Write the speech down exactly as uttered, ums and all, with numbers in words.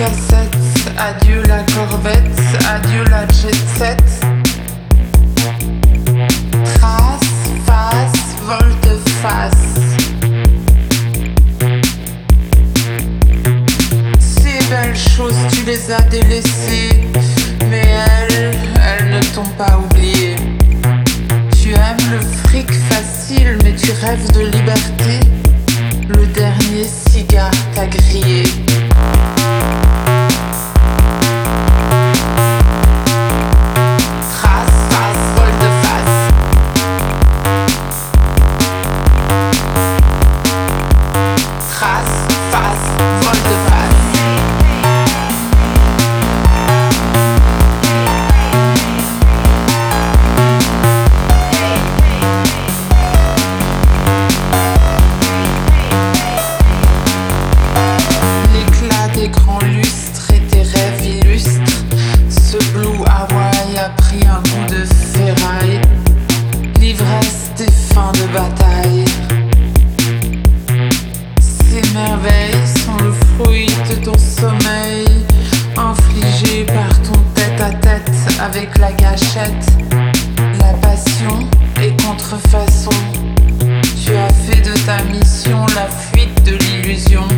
cassette, adieu la corvette, adieu la jet set. Trace, face, volte-face. Ces belles choses, tu les as délaissées, mais elles, elles ne t'ont pas oublié. Tu aimes le fric facile, mais tu rêves de liberté. Le dernier cigare t'a grillé. Trace, face, volte-face. Trace, face, volte-face. L'éclat des grands lustres et tes rêves illustres. Ce blue Hawaï a pris un goût de ferraille. L'ivresse des fins de bataille. Ces merveilles sont le fruit de ton sommeil, infligé par ton tête-à-tête avec la gâchette. La passion et contrefaçon. Tu as fait de ta mission la fuite de l'illusion.